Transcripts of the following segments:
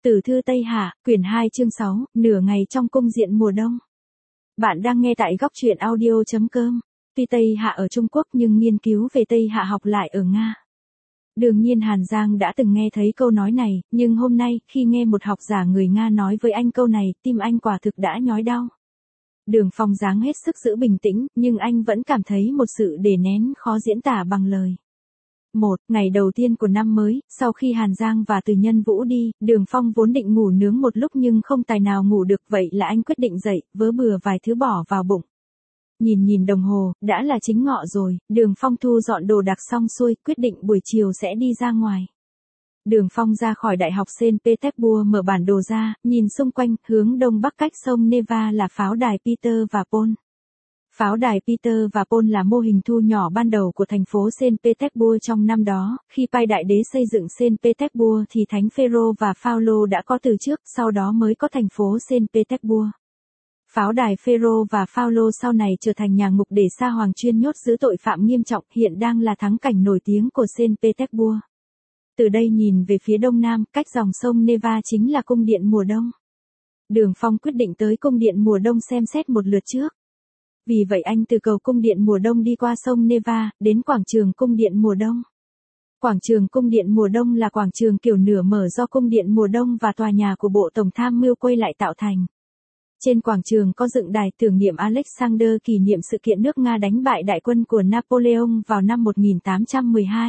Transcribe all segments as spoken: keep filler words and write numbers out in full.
Tử thư Tây Hạ, quyển hai chương sáu, nửa ngày trong cung diện mùa đông. Bạn đang nghe tại góc truyện audio chấm com. Tuy Tây Hạ ở Trung Quốc nhưng nghiên cứu về Tây Hạ học lại ở Nga. Đương nhiên Hàn Giang đã từng nghe thấy câu nói này, nhưng hôm nay, khi nghe một học giả người Nga nói với anh câu này, tim anh quả thực đã nhói đau. Đường Phong dáng hết sức giữ bình tĩnh, nhưng anh vẫn cảm thấy một sự đè nén khó diễn tả bằng lời. Một, ngày đầu tiên của năm mới, sau khi Hàn Giang và Từ Nhân Vũ đi, Đường Phong vốn định ngủ nướng một lúc nhưng không tài nào ngủ được, vậy là anh quyết định dậy, vớ bừa vài thứ bỏ vào bụng. Nhìn nhìn đồng hồ, đã là chính ngọ rồi, Đường Phong thu dọn đồ đạc xong xuôi, quyết định buổi chiều sẽ đi ra ngoài. Đường Phong ra khỏi Đại học Saint Petersburg, mở bản đồ ra, nhìn xung quanh, hướng đông bắc cách sông Neva là pháo đài Peter và Paul. Pháo đài Peter và Paul là mô hình thu nhỏ ban đầu của thành phố Saint Petersburg trong năm đó, khi Pai Đại Đế xây dựng Saint Petersburg thì Thánh Phêrô và Phaolô đã có từ trước, sau đó mới có thành phố Saint Petersburg. Pháo đài Phêrô và Phaolô sau này trở thành nhà ngục để sa hoàng chuyên nhốt giữ tội phạm nghiêm trọng, hiện đang là thắng cảnh nổi tiếng của Saint Petersburg. Từ đây nhìn về phía đông nam, cách dòng sông Neva chính là cung điện mùa đông. Đường Phong quyết định tới cung điện mùa đông xem xét một lượt trước. Vì vậy anh từ cầu cung điện mùa đông đi qua sông Neva, đến quảng trường cung điện mùa đông. Quảng trường cung điện mùa đông là quảng trường kiểu nửa mở do cung điện mùa đông và tòa nhà của Bộ Tổng tham mưu quay lại tạo thành. Trên quảng trường có dựng đài tưởng niệm Alexander, kỷ niệm sự kiện nước Nga đánh bại đại quân của Napoleon vào năm một nghìn tám trăm mười hai.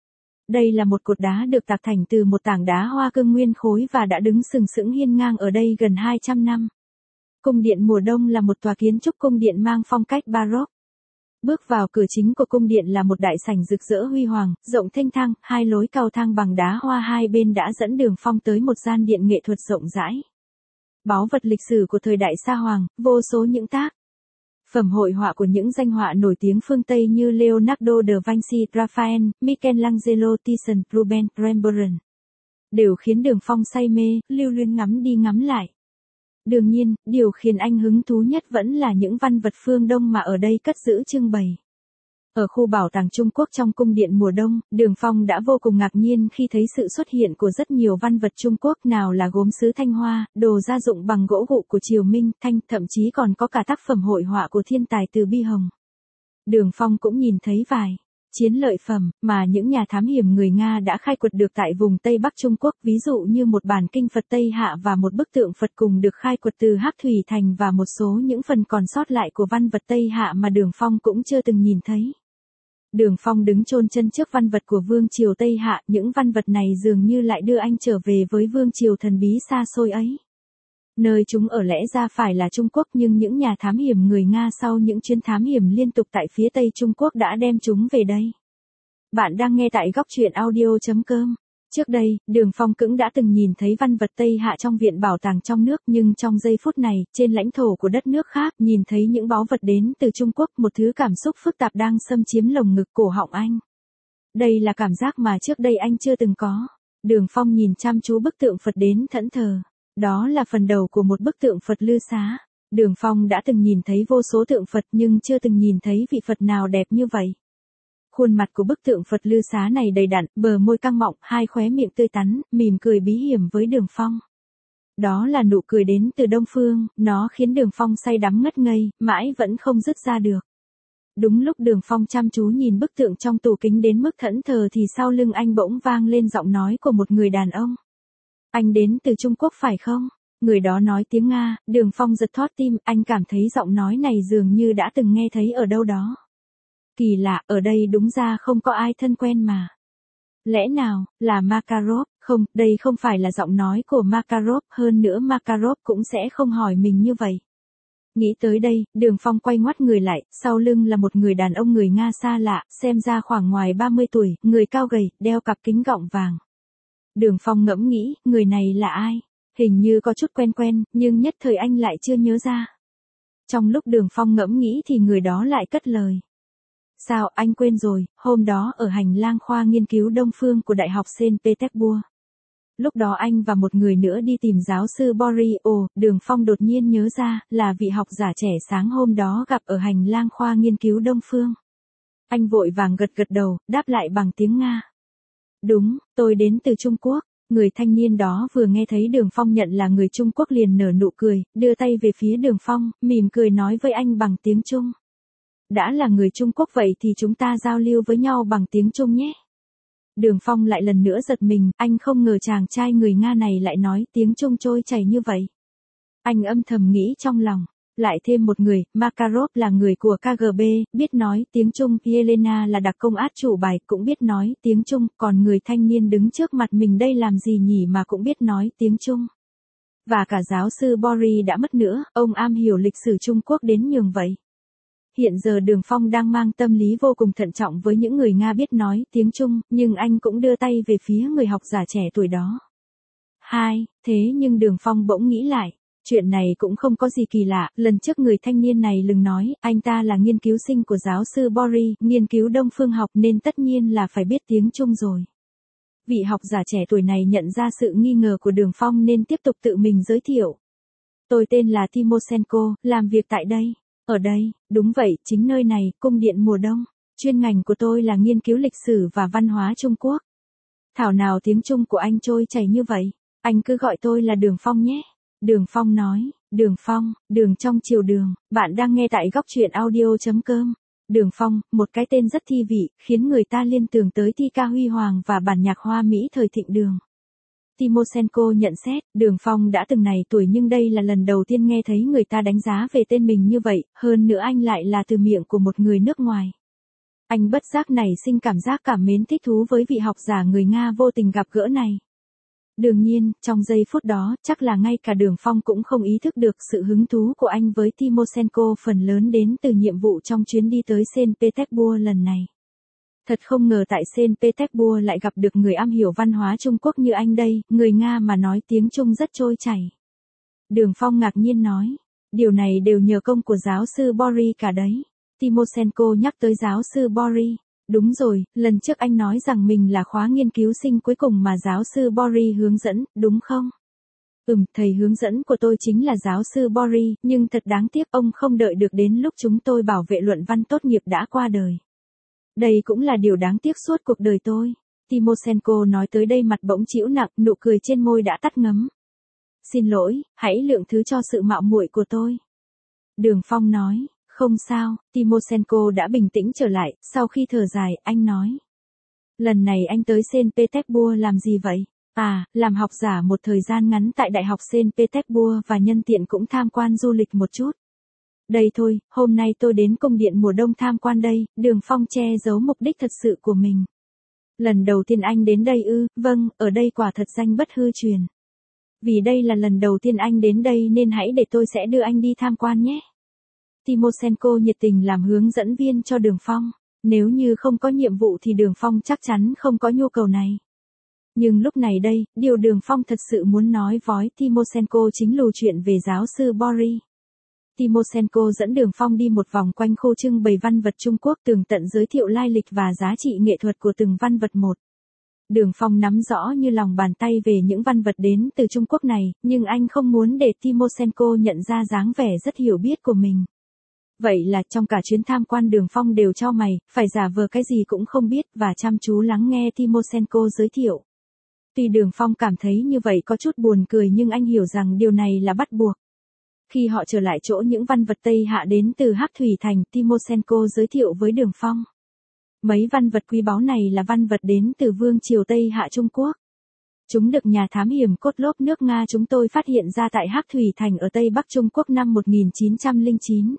Đây là một cột đá được tạc thành từ một tảng đá hoa cương nguyên khối và đã đứng sừng sững hiên ngang ở đây gần hai trăm năm. Cung điện mùa đông là một tòa kiến trúc cung điện mang phong cách Baroque. Bước vào cửa chính của cung điện là một đại sảnh rực rỡ huy hoàng, rộng thênh thang, hai lối cầu thang bằng đá hoa hai bên đã dẫn Đường Phong tới một gian điện nghệ thuật rộng rãi. Báu vật lịch sử của thời đại Sa Hoàng, vô số những tác phẩm hội họa của những danh họa nổi tiếng phương Tây như Leonardo da Vinci, Raphael, Michelangelo, Titian, Rubens, Rembrandt đều khiến Đường Phong say mê, lưu luyến ngắm đi ngắm lại. Đương nhiên, điều khiến anh hứng thú nhất vẫn là những văn vật phương Đông mà ở đây cất giữ trưng bày. Ở khu bảo tàng Trung Quốc trong cung điện mùa đông, Đường Phong đã vô cùng ngạc nhiên khi thấy sự xuất hiện của rất nhiều văn vật Trung Quốc, nào là gốm sứ Thanh Hoa, đồ gia dụng bằng gỗ gụ của triều Minh, Thanh, thậm chí còn có cả tác phẩm hội họa của thiên tài Từ Bi Hồng. Đường Phong cũng nhìn thấy vài chiến lợi phẩm mà những nhà thám hiểm người Nga đã khai quật được tại vùng Tây Bắc Trung Quốc, ví dụ như một bản kinh Phật Tây Hạ và một bức tượng Phật cùng được khai quật từ Hắc Thủy Thành và một số những phần còn sót lại của văn vật Tây Hạ mà Đường Phong cũng chưa từng nhìn thấy. Đường Phong đứng chôn chân trước văn vật của vương triều Tây Hạ, những văn vật này dường như lại đưa anh trở về với vương triều thần bí xa xôi ấy. Nơi chúng ở lẽ ra phải là Trung Quốc, nhưng những nhà thám hiểm người Nga sau những chuyến thám hiểm liên tục tại phía Tây Trung Quốc đã đem chúng về đây. Bạn đang nghe tại góc truyện audio chấm com. Trước đây, Đường Phong cũng đã từng nhìn thấy văn vật Tây Hạ trong viện bảo tàng trong nước, nhưng trong giây phút này, trên lãnh thổ của đất nước khác, nhìn thấy những báu vật đến từ Trung Quốc, một thứ cảm xúc phức tạp đang xâm chiếm lồng ngực cổ họng anh. Đây là cảm giác mà trước đây anh chưa từng có. Đường Phong nhìn chăm chú bức tượng Phật đến thẫn thờ. Đó là phần đầu của một bức tượng Phật Lư Xá. Đường Phong đã từng nhìn thấy vô số tượng Phật nhưng chưa từng nhìn thấy vị Phật nào đẹp như vậy. Khuôn mặt của bức tượng Phật Lư Xá này đầy đặn, bờ môi căng mọng, hai khóe miệng tươi tắn, mỉm cười bí hiểm với Đường Phong. Đó là nụ cười đến từ Đông Phương, nó khiến Đường Phong say đắm ngất ngây, mãi vẫn không dứt ra được. Đúng lúc Đường Phong chăm chú nhìn bức tượng trong tủ kính đến mức thẫn thờ thì sau lưng anh bỗng vang lên giọng nói của một người đàn ông. Anh đến từ Trung Quốc phải không? Người đó nói tiếng Nga, Đường Phong giật thót tim, anh cảm thấy giọng nói này dường như đã từng nghe thấy ở đâu đó. Kỳ lạ, ở đây đúng ra không có ai thân quen mà. Lẽ nào, là Makarov? Không, đây không phải là giọng nói của Makarov, hơn nữa Makarov cũng sẽ không hỏi mình như vậy. Nghĩ tới đây, Đường Phong quay ngoắt người lại, sau lưng là một người đàn ông người Nga xa lạ, xem ra khoảng ngoài ba mươi tuổi, người cao gầy, đeo cặp kính gọng vàng. Đường Phong ngẫm nghĩ, người này là ai? Hình như có chút quen quen, nhưng nhất thời anh lại chưa nhớ ra. Trong lúc Đường Phong ngẫm nghĩ thì người đó lại cất lời. Sao, anh quên rồi, hôm đó ở hành lang khoa nghiên cứu Đông Phương của Đại học Saint Petersburg. Lúc đó anh và một người nữa đi tìm giáo sư Boris. Ồ, Đường Phong đột nhiên nhớ ra, là vị học giả trẻ sáng hôm đó gặp ở hành lang khoa nghiên cứu Đông Phương. Anh vội vàng gật gật đầu, đáp lại bằng tiếng Nga. Đúng, tôi đến từ Trung Quốc. Người thanh niên đó vừa nghe thấy Đường Phong nhận là người Trung Quốc liền nở nụ cười, đưa tay về phía Đường Phong, mỉm cười nói với anh bằng tiếng Trung. Đã là người Trung Quốc vậy thì chúng ta giao lưu với nhau bằng tiếng Trung nhé. Đường Phong lại lần nữa giật mình, anh không ngờ chàng trai người Nga này lại nói tiếng Trung trôi chảy như vậy. Anh âm thầm nghĩ trong lòng. Lại thêm một người, Makarov là người của ca giê bê, biết nói tiếng Trung, Yelena là đặc công át chủ bài, cũng biết nói tiếng Trung, còn người thanh niên đứng trước mặt mình đây làm gì nhỉ mà cũng biết nói tiếng Trung. Và cả giáo sư Boris đã mất nữa, ông am hiểu lịch sử Trung Quốc đến nhường vậy. Hiện giờ Đường Phong đang mang tâm lý vô cùng thận trọng với những người Nga biết nói tiếng Trung, nhưng anh cũng đưa tay về phía người học giả trẻ tuổi đó. Hai, thế nhưng Đường Phong bỗng nghĩ lại. Chuyện này cũng không có gì kỳ lạ, lần trước người thanh niên này lừng nói, anh ta là nghiên cứu sinh của giáo sư Boris, nghiên cứu Đông phương học nên tất nhiên là phải biết tiếng Trung rồi. Vị học giả trẻ tuổi này nhận ra sự nghi ngờ của Đường Phong nên tiếp tục tự mình giới thiệu. Tôi tên là Timoshenko, làm việc tại đây. Ở đây, đúng vậy, chính nơi này, cung điện mùa đông. Chuyên ngành của tôi là nghiên cứu lịch sử và văn hóa Trung Quốc. Thảo nào tiếng Trung của anh trôi chảy như vậy, anh cứ gọi tôi là Đường Phong nhé. Đường Phong nói, Đường Phong, đường trong chiều đường, bạn đang nghe tại góc truyện audio chấm com. Đường Phong, một cái tên rất thi vị, khiến người ta liên tưởng tới thi ca huy hoàng và bản nhạc hoa Mỹ thời thịnh đường. Timoshenko nhận xét, Đường Phong đã từng này tuổi nhưng đây là lần đầu tiên nghe thấy người ta đánh giá về tên mình như vậy, hơn nữa anh lại là từ miệng của một người nước ngoài. Anh bất giác nảy sinh cảm giác cảm mến thích thú với vị học giả người Nga vô tình gặp gỡ này. Đương nhiên, trong giây phút đó, chắc là ngay cả Đường Phong cũng không ý thức được sự hứng thú của anh với Timoshenko phần lớn đến từ nhiệm vụ trong chuyến đi tới Saint Petersburg lần này. Thật không ngờ tại Saint Petersburg lại gặp được người am hiểu văn hóa Trung Quốc như anh đây, người Nga mà nói tiếng Trung rất trôi chảy. Đường Phong ngạc nhiên nói, điều này đều nhờ công của giáo sư Boris cả đấy. Timoshenko nhắc tới giáo sư Boris. Đúng rồi, lần trước anh nói rằng mình là khóa nghiên cứu sinh cuối cùng mà giáo sư Boris hướng dẫn, đúng không? Ừm, thầy hướng dẫn của tôi chính là giáo sư Boris, nhưng thật đáng tiếc ông không đợi được đến lúc chúng tôi bảo vệ luận văn tốt nghiệp đã qua đời. Đây cũng là điều đáng tiếc suốt cuộc đời tôi. Timoshenko nói tới đây mặt bỗng trĩu nặng, nụ cười trên môi đã tắt ngấm. Xin lỗi, hãy lượng thứ cho sự mạo muội của tôi. Đường Phong nói. Không sao, Timoshenko đã bình tĩnh trở lại, sau khi thở dài, anh nói. Lần này anh tới Saint Petersburg làm gì vậy? À, làm học giả một thời gian ngắn tại Đại học Saint Petersburg và nhân tiện cũng tham quan du lịch một chút. Đây thôi, hôm nay tôi đến cung điện mùa đông tham quan đây, Đường Phong che giấu mục đích thật sự của mình. Lần đầu tiên anh đến đây ư, vâng, ở đây quả thật danh bất hư truyền. Vì đây là lần đầu tiên anh đến đây nên hãy để tôi sẽ đưa anh đi tham quan nhé. Timoshenko nhiệt tình làm hướng dẫn viên cho Đường Phong. Nếu như không có nhiệm vụ thì Đường Phong chắc chắn không có nhu cầu này. Nhưng lúc này đây, điều Đường Phong thật sự muốn nói với Timoshenko chính lù chuyện về giáo sư Boris. Timoshenko dẫn Đường Phong đi một vòng quanh khu trưng bày văn vật Trung Quốc tường tận giới thiệu lai lịch và giá trị nghệ thuật của từng văn vật một. Đường Phong nắm rõ như lòng bàn tay về những văn vật đến từ Trung Quốc này, nhưng anh không muốn để Timoshenko nhận ra dáng vẻ rất hiểu biết của mình. Vậy là trong cả chuyến tham quan Đường Phong đều cho mày, phải giả vờ cái gì cũng không biết và chăm chú lắng nghe Timoshenko giới thiệu. Tuy Đường Phong cảm thấy như vậy có chút buồn cười nhưng anh hiểu rằng điều này là bắt buộc. Khi họ trở lại chỗ những văn vật Tây Hạ đến từ Hắc Thủy Thành, Timoshenko giới thiệu với Đường Phong. Mấy văn vật quý báu này là văn vật đến từ Vương triều Tây Hạ Trung Quốc. Chúng được nhà thám hiểm cốt lốp nước Nga chúng tôi phát hiện ra tại Hắc Thủy Thành ở Tây Bắc Trung Quốc năm một nghìn chín trăm lẻ chín.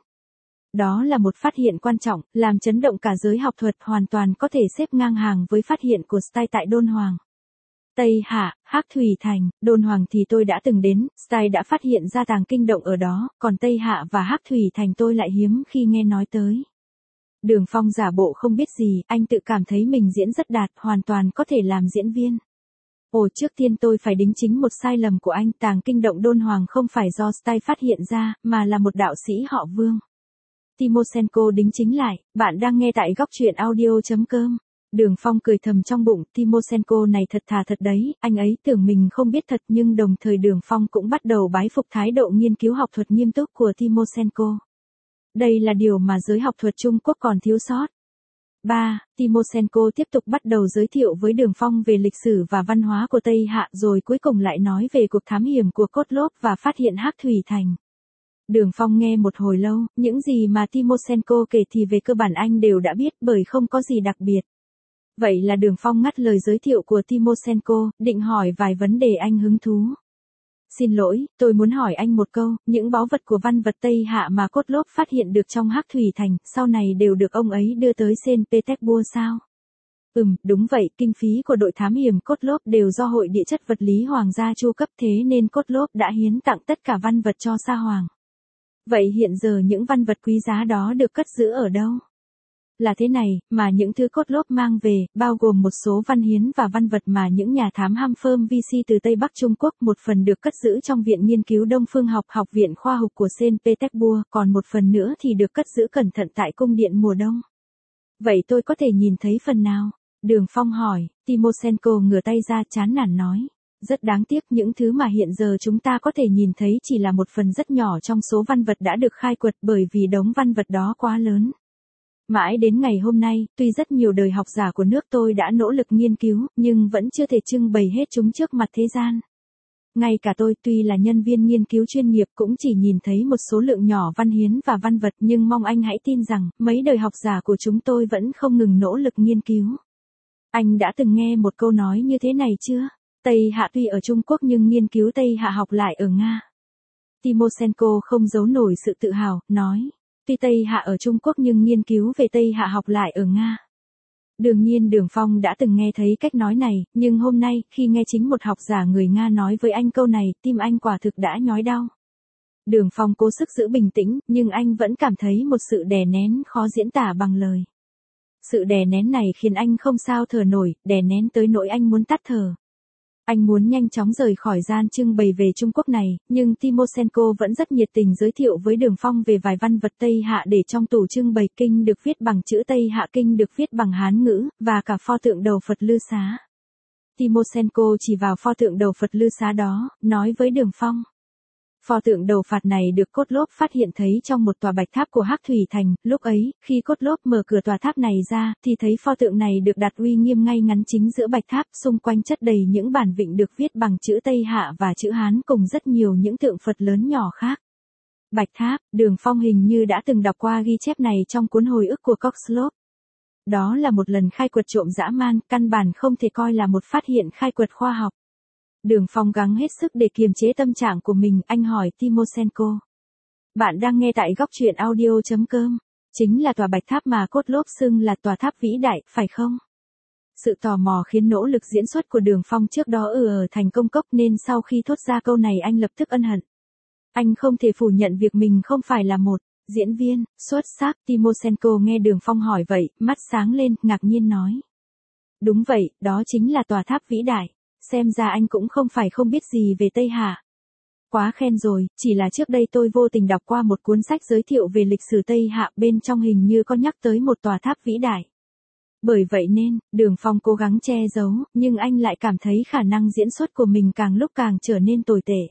Đó là một phát hiện quan trọng, làm chấn động cả giới học thuật, hoàn toàn có thể xếp ngang hàng với phát hiện của Stein tại Đôn Hoàng. Tây Hạ, Hắc Thủy Thành, Đôn Hoàng thì tôi đã từng đến, Stein đã phát hiện ra tàng kinh động ở đó, còn Tây Hạ và Hắc Thủy Thành tôi lại hiếm khi nghe nói tới. Đường Phong giả bộ không biết gì, anh tự cảm thấy mình diễn rất đạt, hoàn toàn có thể làm diễn viên. Ồ, trước tiên tôi phải đính chính một sai lầm của anh, tàng kinh động Đôn Hoàng không phải do Stein phát hiện ra, mà là một đạo sĩ họ Vương. Timoshenko đính chính lại, bạn đang nghe tại góc truyện audio chấm com. Đường Phong cười thầm trong bụng, Timoshenko này thật thà thật đấy, anh ấy tưởng mình không biết thật nhưng đồng thời Đường Phong cũng bắt đầu bái phục thái độ nghiên cứu học thuật nghiêm túc của Timoshenko. Đây là điều mà giới học thuật Trung Quốc còn thiếu sót. ba. Timoshenko tiếp tục bắt đầu giới thiệu với Đường Phong về lịch sử và văn hóa của Tây Hạ rồi cuối cùng lại nói về cuộc thám hiểm của Kotlov và phát hiện Hắc Thủy Thành. Đường Phong nghe một hồi lâu, những gì mà Timoshenko kể thì về cơ bản anh đều đã biết bởi không có gì đặc biệt. Vậy là Đường Phong ngắt lời giới thiệu của Timoshenko, định hỏi vài vấn đề anh hứng thú. Xin lỗi, tôi muốn hỏi anh một câu, những báu vật của văn vật Tây Hạ mà Kotlov phát hiện được trong Hắc Thủy Thành, sau này đều được ông ấy đưa tới Saint Petersburg sao? Ừm, đúng vậy, kinh phí của đội thám hiểm Kotlov đều do Hội Địa chất vật lý Hoàng gia chu cấp thế nên Kotlov đã hiến tặng tất cả văn vật cho Sa Hoàng. Vậy hiện giờ những văn vật quý giá đó được cất giữ ở đâu? Là thế này, mà những thứ Kotlov mang về, bao gồm một số văn hiến và văn vật mà những nhà thám Hamfurm vê xê từ Tây Bắc Trung Quốc, một phần được cất giữ trong Viện Nghiên cứu Đông Phương học Học viện Khoa học của Saint Petersburg, còn một phần nữa thì được cất giữ cẩn thận tại cung điện mùa đông. Vậy tôi có thể nhìn thấy phần nào? Đường Phong hỏi, Timoshenko ngửa tay ra chán nản nói. Rất đáng tiếc những thứ mà hiện giờ chúng ta có thể nhìn thấy chỉ là một phần rất nhỏ trong số văn vật đã được khai quật bởi vì đống văn vật đó quá lớn. Mãi đến ngày hôm nay, tuy rất nhiều đời học giả của nước tôi đã nỗ lực nghiên cứu, nhưng vẫn chưa thể trưng bày hết chúng trước mặt thế gian. Ngay cả tôi tuy là nhân viên nghiên cứu chuyên nghiệp cũng chỉ nhìn thấy một số lượng nhỏ văn hiến và văn vật nhưng mong anh hãy tin rằng, mấy đời học giả của chúng tôi vẫn không ngừng nỗ lực nghiên cứu. Anh đã từng nghe một câu nói như thế này chưa? Tây Hạ tuy ở Trung Quốc nhưng nghiên cứu Tây Hạ học lại ở Nga. Timoshenko không giấu nổi sự tự hào, nói. Tuy Tây Hạ ở Trung Quốc nhưng nghiên cứu về Tây Hạ học lại ở Nga. Đương nhiên Đường Phong đã từng nghe thấy cách nói này, nhưng hôm nay, khi nghe chính một học giả người Nga nói với anh câu này, tim anh quả thực đã nhói đau. Đường Phong cố sức giữ bình tĩnh, nhưng anh vẫn cảm thấy một sự đè nén khó diễn tả bằng lời. Sự đè nén này khiến anh không sao thở nổi, đè nén tới nỗi anh muốn tắt thở. Anh muốn nhanh chóng rời khỏi gian trưng bày về Trung Quốc này, nhưng Timoshenko vẫn rất nhiệt tình giới thiệu với Đường Phong về vài văn vật Tây Hạ để trong tủ trưng bày. Kinh được viết bằng chữ Tây Hạ, kinh được viết bằng Hán ngữ, và cả pho tượng đầu Phật Lư Xá. Timoshenko chỉ vào pho tượng đầu Phật Lư Xá đó, nói với Đường Phong. Pho tượng đầu Phật này được Kotlov phát hiện thấy trong một tòa bạch tháp của Hắc Thủy Thành, lúc ấy, khi Kotlov mở cửa tòa tháp này ra, thì thấy pho tượng này được đặt uy nghiêm ngay ngắn chính giữa bạch tháp, xung quanh chất đầy những bản vịnh được viết bằng chữ Tây Hạ và chữ Hán cùng rất nhiều những tượng Phật lớn nhỏ khác. Bạch tháp, Đường Phong hình như đã từng đọc qua ghi chép này trong cuốn hồi ức của Kotlov. Đó là một lần khai quật trộm dã man, căn bản không thể coi là một phát hiện khai quật khoa học. Đường Phong gắng hết sức để kiềm chế tâm trạng của mình, anh hỏi Timoshenko. Bạn đang nghe tại góc truyện audio chấm com. Chính là tòa bạch tháp mà Kotlov xưng là tòa tháp vĩ đại, phải không? Sự tò mò khiến nỗ lực diễn xuất của Đường Phong trước đó ừ ở thành công cốc nên sau khi thốt ra câu này anh lập tức ân hận. Anh không thể phủ nhận việc mình không phải là một diễn viên xuất sắc. Timoshenko nghe Đường Phong hỏi vậy, mắt sáng lên, ngạc nhiên nói. Đúng vậy, đó chính là tòa tháp vĩ đại. Xem ra anh cũng không phải không biết gì về Tây Hạ. Quá khen rồi, chỉ là trước đây tôi vô tình đọc qua một cuốn sách giới thiệu về lịch sử Tây Hạ, bên trong hình như có nhắc tới một tòa tháp vĩ đại. Bởi vậy nên, Đường Phong cố gắng che giấu, nhưng anh lại cảm thấy khả năng diễn xuất của mình càng lúc càng trở nên tồi tệ.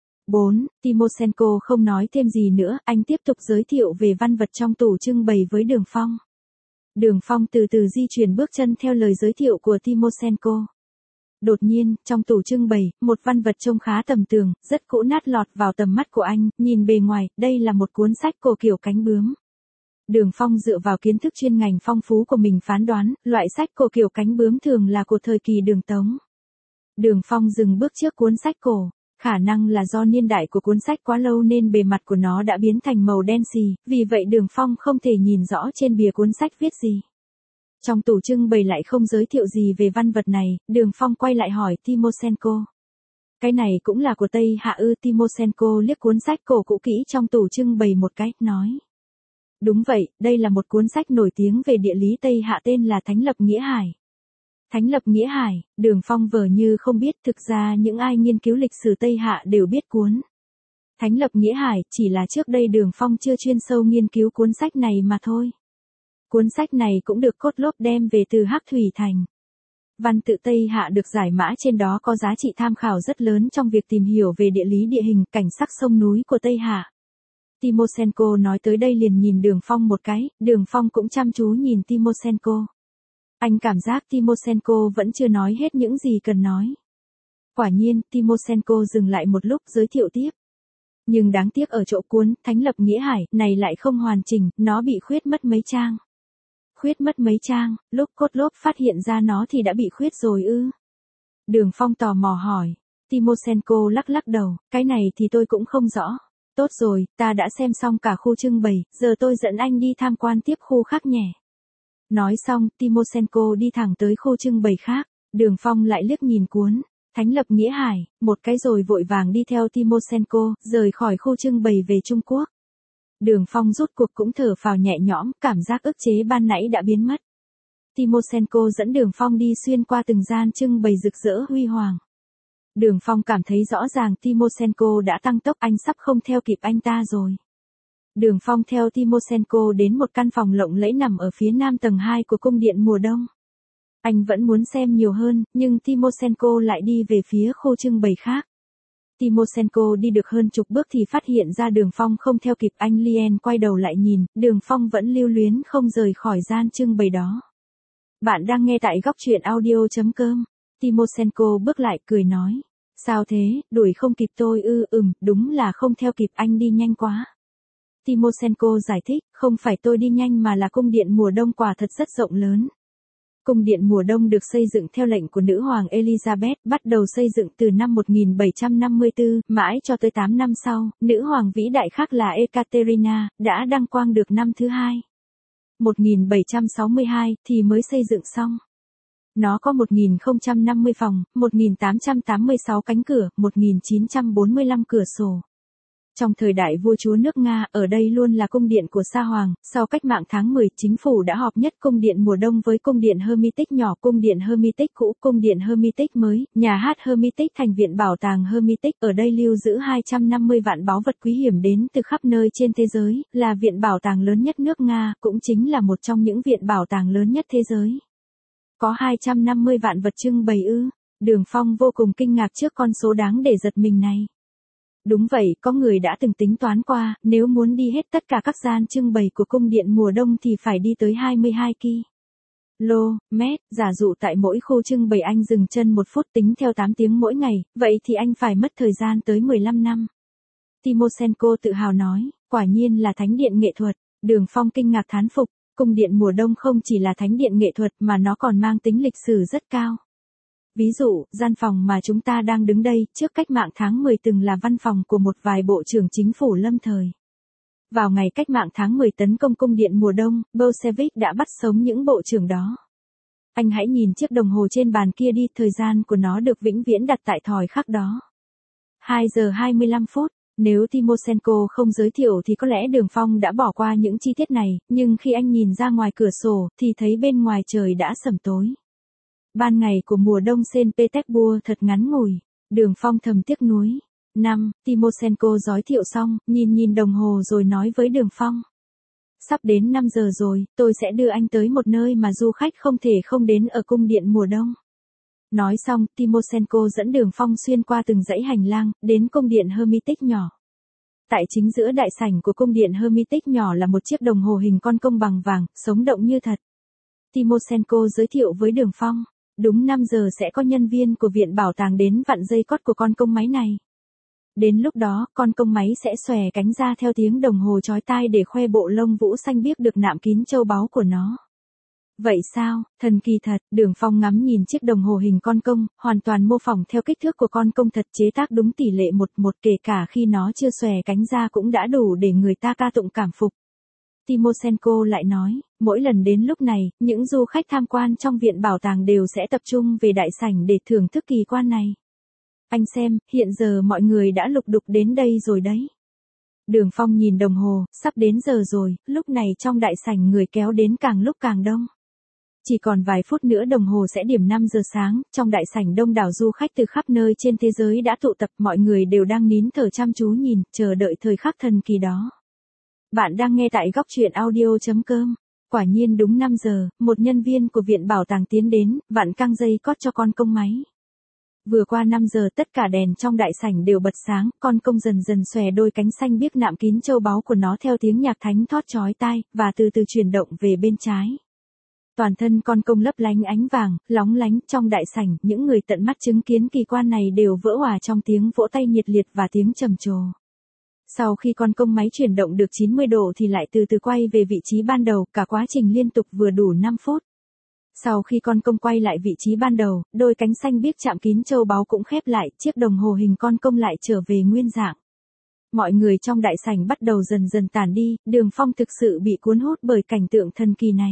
bốn. Timoshenko không nói thêm gì nữa, anh tiếp tục giới thiệu về văn vật trong tủ trưng bày với Đường Phong. Đường Phong từ từ di chuyển bước chân theo lời giới thiệu của Timoshenko. Đột nhiên, trong tủ trưng bày, một văn vật trông khá tầm thường, rất cũ nát lọt vào tầm mắt của anh, nhìn bề ngoài, đây là một cuốn sách cổ kiểu cánh bướm. Đường Phong dựa vào kiến thức chuyên ngành phong phú của mình phán đoán, loại sách cổ kiểu cánh bướm thường là của thời kỳ Đường Tống. Đường Phong dừng bước trước cuốn sách cổ, khả năng là do niên đại của cuốn sách quá lâu nên bề mặt của nó đã biến thành màu đen xì, vì vậy Đường Phong không thể nhìn rõ trên bìa cuốn sách viết gì. Trong tủ trưng bày lại không giới thiệu gì về văn vật này, Đường Phong quay lại hỏi Timoshenko. Cái này cũng là của Tây Hạ ư? Timoshenko liếc cuốn sách cổ cũ kỹ trong tủ trưng bày một cái, nói. Đúng vậy, đây là một cuốn sách nổi tiếng về địa lý Tây Hạ tên là Thánh Lập Nghĩa Hải. Thánh Lập Nghĩa Hải, Đường Phong vờ như không biết, thực ra những ai nghiên cứu lịch sử Tây Hạ đều biết cuốn Thánh Lập Nghĩa Hải, chỉ là trước đây Đường Phong chưa chuyên sâu nghiên cứu cuốn sách này mà thôi. Cuốn sách này cũng được Kotlov đem về từ Hắc Thủy Thành. Văn tự Tây Hạ được giải mã trên đó có giá trị tham khảo rất lớn trong việc tìm hiểu về địa lý địa hình, cảnh sắc sông núi của Tây Hạ. Timoshenko nói tới đây liền nhìn Đường Phong một cái, Đường Phong cũng chăm chú nhìn Timoshenko. Anh cảm giác Timoshenko vẫn chưa nói hết những gì cần nói. Quả nhiên, Timoshenko dừng lại một lúc giới thiệu tiếp. Nhưng đáng tiếc ở chỗ cuốn Thánh Lập Nghĩa Hải này lại không hoàn chỉnh, nó bị khuyết mất mấy trang. Khuyết mất mấy trang, lúc Kotlov phát hiện ra nó thì đã bị khuyết rồi ư? Đường Phong tò mò hỏi. Timoshenko lắc lắc đầu, cái này thì tôi cũng không rõ. Tốt rồi, ta đã xem xong cả khu trưng bày, giờ tôi dẫn anh đi tham quan tiếp khu khác nhé. Nói xong, Timoshenko đi thẳng tới khu trưng bày khác. Đường Phong lại liếc nhìn cuốn Thánh Lập Nghĩa Hải, một cái rồi vội vàng đi theo Timoshenko, rời khỏi khu trưng bày về Trung Quốc. Đường Phong rút cuộc cũng thở phào nhẹ nhõm, cảm giác ức chế ban nãy đã biến mất. Timoshenko dẫn Đường Phong đi xuyên qua từng gian trưng bày rực rỡ huy hoàng. Đường Phong cảm thấy rõ ràng Timoshenko đã tăng tốc, anh sắp không theo kịp anh ta rồi. Đường Phong theo Timoshenko đến một căn phòng lộng lẫy nằm ở phía nam tầng hai của cung điện mùa đông. Anh vẫn muốn xem nhiều hơn, nhưng Timoshenko lại đi về phía khu trưng bày khác. Timoshenko đi được hơn chục bước thì phát hiện ra Đường Phong không theo kịp, anh liền quay đầu lại nhìn, Đường Phong vẫn lưu luyến không rời khỏi gian trưng bày đó. Bạn đang nghe tại góc truyện audio chấm com. Timoshenko bước lại cười nói. Sao thế, đuổi không kịp tôi ư? Ừm, đúng là không theo kịp, anh đi nhanh quá. Timoshenko giải thích, không phải tôi đi nhanh mà là cung điện mùa đông quả thật rất rộng lớn. Cung điện mùa đông được xây dựng theo lệnh của nữ hoàng Elizabeth, bắt đầu xây dựng từ năm một nghìn bảy trăm năm mươi tư, mãi cho tới tám năm sau, nữ hoàng vĩ đại khác là Ekaterina, đã đăng quang được năm thứ hai. một nghìn bảy trăm sáu mươi hai thì mới xây dựng xong. Nó có một nghìn không trăm năm mươi phòng, một nghìn tám trăm tám mươi sáu cánh cửa, một nghìn chín trăm bốn mươi lăm cửa sổ. Trong thời đại vua chúa nước Nga, ở đây luôn là cung điện của Sa Hoàng. Sau cách mạng tháng mười, chính phủ đã hợp nhất cung điện mùa đông với cung điện Hermitage nhỏ, cung điện Hermitage cũ, cung điện Hermitage mới, nhà hát Hermitage thành viện bảo tàng Hermitage. Ở đây lưu giữ hai trăm năm mươi vạn báu vật quý hiếm đến từ khắp nơi trên thế giới, là viện bảo tàng lớn nhất nước Nga, cũng chính là một trong những viện bảo tàng lớn nhất thế giới. Có hai trăm năm mươi vạn vật trưng bày ư? Đường Phong vô cùng kinh ngạc trước con số đáng để giật mình này. Đúng vậy, có người đã từng tính toán qua, nếu muốn đi hết tất cả các gian trưng bày của cung điện mùa đông thì phải đi tới hai mươi hai ki lô mét, giả dụ tại mỗi khu trưng bày anh dừng chân một phút tính theo tám tiếng mỗi ngày, vậy thì anh phải mất thời gian tới mười lăm năm. Timoshenko tự hào nói, quả nhiên là thánh điện nghệ thuật. Đường Phong kinh ngạc thán phục, cung điện mùa đông không chỉ là thánh điện nghệ thuật mà nó còn mang tính lịch sử rất cao. Ví dụ, gian phòng mà chúng ta đang đứng đây, trước cách mạng tháng mười từng là văn phòng của một vài bộ trưởng chính phủ lâm thời. Vào ngày cách mạng tháng mười tấn công cung điện mùa đông, Bolshevik đã bắt sống những bộ trưởng đó. Anh hãy nhìn chiếc đồng hồ trên bàn kia đi, thời gian của nó được vĩnh viễn đặt tại thời khắc đó. hai giờ hai mươi lăm phút. Nếu Timoshenko không giới thiệu thì có lẽ Đường Phong đã bỏ qua những chi tiết này, nhưng khi anh nhìn ra ngoài cửa sổ, thì thấy bên ngoài trời đã sẩm tối. Ban ngày của mùa đông Saint Petersburg thật ngắn ngủi. Đường Phong thầm tiếc nuối. Năm, Timoshenko giới thiệu xong, nhìn nhìn đồng hồ rồi nói với Đường Phong. Sắp đến năm giờ rồi, tôi sẽ đưa anh tới một nơi mà du khách không thể không đến ở cung điện mùa đông. Nói xong, Timoshenko dẫn Đường Phong xuyên qua từng dãy hành lang, đến cung điện Hermitage nhỏ. Tại chính giữa đại sảnh của cung điện Hermitage nhỏ là một chiếc đồng hồ hình con công bằng vàng, sống động như thật. Timoshenko giới thiệu với Đường Phong. Đúng năm giờ sẽ có nhân viên của viện bảo tàng đến vặn dây cót của con công máy này. Đến lúc đó, con công máy sẽ xòe cánh ra theo tiếng đồng hồ chói tai để khoe bộ lông vũ xanh biếc được nạm kín châu báu của nó. Vậy sao, thần kỳ thật. Đường Phong ngắm nhìn chiếc đồng hồ hình con công, hoàn toàn mô phỏng theo kích thước của con công thật, chế tác đúng tỷ lệ một một, kể cả khi nó chưa xòe cánh ra cũng đã đủ để người ta ca tụng cảm phục. Timoshenko lại nói, mỗi lần đến lúc này, những du khách tham quan trong viện bảo tàng đều sẽ tập trung về đại sảnh để thưởng thức kỳ quan này. Anh xem, hiện giờ mọi người đã lục đục đến đây rồi đấy. Đường Phong nhìn đồng hồ, sắp đến giờ rồi, lúc này trong đại sảnh người kéo đến càng lúc càng đông. Chỉ còn vài phút nữa đồng hồ sẽ điểm năm giờ sáng, trong đại sảnh đông đảo du khách từ khắp nơi trên thế giới đã tụ tập, mọi người đều đang nín thở chăm chú nhìn, chờ đợi thời khắc thần kỳ đó. Bạn đang nghe tại góc truyện audio chấm com. Quả nhiên đúng năm giờ, một nhân viên của viện bảo tàng tiến đến, vặn căng dây cót cho con công máy. Vừa qua năm giờ tất cả đèn trong đại sảnh đều bật sáng, con công dần dần xòe đôi cánh xanh biếc nạm kín châu báu của nó theo tiếng nhạc thánh thót chói tai, và từ từ chuyển động về bên trái. Toàn thân con công lấp lánh ánh vàng, lóng lánh trong đại sảnh, những người tận mắt chứng kiến kỳ quan này đều vỡ òa trong tiếng vỗ tay nhiệt liệt và tiếng trầm trồ. Sau khi con công máy chuyển động được chín mươi độ thì lại từ từ quay về vị trí ban đầu, cả quá trình liên tục vừa đủ năm phút. Sau khi con công quay lại vị trí ban đầu, đôi cánh xanh biếc chạm kín châu báu cũng khép lại, chiếc đồng hồ hình con công lại trở về nguyên dạng. Mọi người trong đại sảnh bắt đầu dần dần tản đi, Đường Phong thực sự bị cuốn hút bởi cảnh tượng thần kỳ này.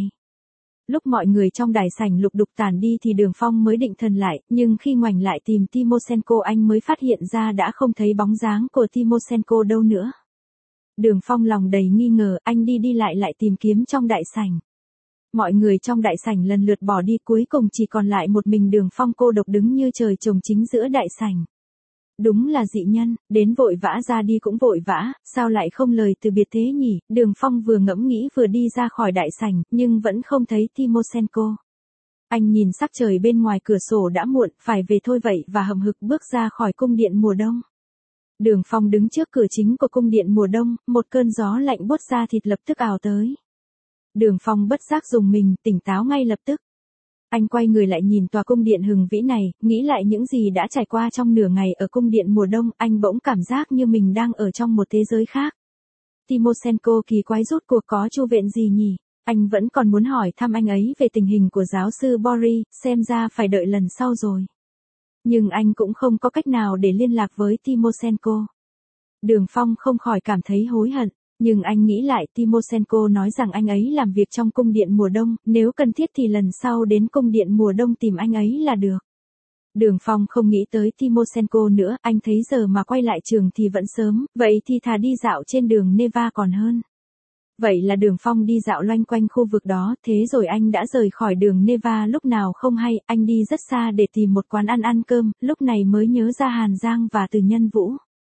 Lúc mọi người trong đại sảnh lục đục tản đi thì Đường Phong mới định thần lại, nhưng khi ngoảnh lại tìm Timoshenko anh mới phát hiện ra đã không thấy bóng dáng của Timoshenko đâu nữa. Đường Phong lòng đầy nghi ngờ, anh đi đi lại lại tìm kiếm trong đại sảnh. Mọi người trong đại sảnh lần lượt bỏ đi, cuối cùng chỉ còn lại một mình Đường Phong cô độc đứng như trời trồng chính giữa đại sảnh. Đúng là dị nhân, đến vội vã ra đi cũng vội vã, sao lại không lời từ biệt thế nhỉ? Đường Phong vừa ngẫm nghĩ vừa đi ra khỏi đại sảnh, nhưng vẫn không thấy Timoshenko. Anh nhìn sắc trời bên ngoài cửa sổ đã muộn, phải về thôi vậy, và hậm hực bước ra khỏi cung điện mùa đông. Đường Phong đứng trước cửa chính của cung điện mùa đông, một cơn gió lạnh buốt da thịt lập tức ào tới. Đường Phong bất giác rùng mình, tỉnh táo ngay lập tức. Anh quay người lại nhìn tòa cung điện hùng vĩ này, nghĩ lại những gì đã trải qua trong nửa ngày ở cung điện mùa đông, anh bỗng cảm giác như mình đang ở trong một thế giới khác. Timoshenko kỳ quái rốt cuộc có chu viện gì nhỉ? Anh vẫn còn muốn hỏi thăm anh ấy về tình hình của giáo sư Boris, xem ra phải đợi lần sau rồi. Nhưng anh cũng không có cách nào để liên lạc với Timoshenko. Đường Phong không khỏi cảm thấy hối hận. Nhưng anh nghĩ lại, Timoshenko nói rằng anh ấy làm việc trong cung điện mùa đông, nếu cần thiết thì lần sau đến cung điện mùa đông tìm anh ấy là được. Đường Phong không nghĩ tới Timoshenko nữa, anh thấy giờ mà quay lại trường thì vẫn sớm, vậy thì thà đi dạo trên đường Neva còn hơn. Vậy là Đường Phong đi dạo loanh quanh khu vực đó, thế rồi anh đã rời khỏi đường Neva lúc nào không hay, anh đi rất xa để tìm một quán ăn ăn cơm, lúc này mới nhớ ra Hàn Giang và Từ Nhân Vũ.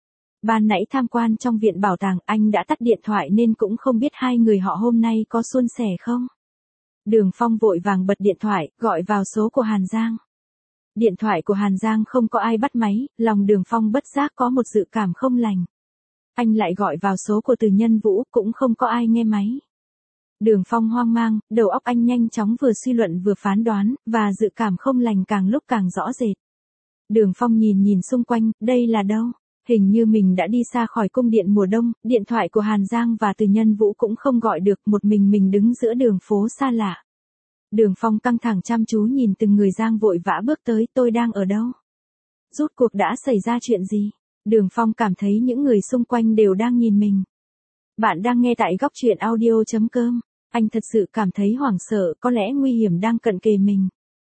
Ban nãy tham quan trong viện bảo tàng, anh đã tắt điện thoại nên cũng không biết hai người họ hôm nay có suôn sẻ không. Đường Phong vội vàng bật điện thoại, gọi vào số của Hàn Giang. Điện thoại của Hàn Giang không có ai bắt máy, lòng Đường Phong bất giác có một dự cảm không lành. Anh lại gọi vào số của Từ Nhân Vũ, cũng không có ai nghe máy. Đường Phong hoang mang, đầu óc anh nhanh chóng vừa suy luận vừa phán đoán, và dự cảm không lành càng lúc càng rõ rệt. Đường Phong nhìn nhìn xung quanh, đây là đâu? Hình như mình đã đi xa khỏi cung điện mùa đông, điện thoại của Hàn Giang và Từ Nhân Vũ cũng không gọi được, một mình mình đứng giữa đường phố xa lạ. Đường Phong căng thẳng chăm chú nhìn từng người Giang vội vã bước tới, tôi đang ở đâu? Rốt cuộc đã xảy ra chuyện gì? Đường Phong cảm thấy những người xung quanh đều đang nhìn mình. Bạn đang nghe tại góc truyện audio chấm com. Anh thật sự cảm thấy hoảng sợ, có lẽ nguy hiểm đang cận kề mình.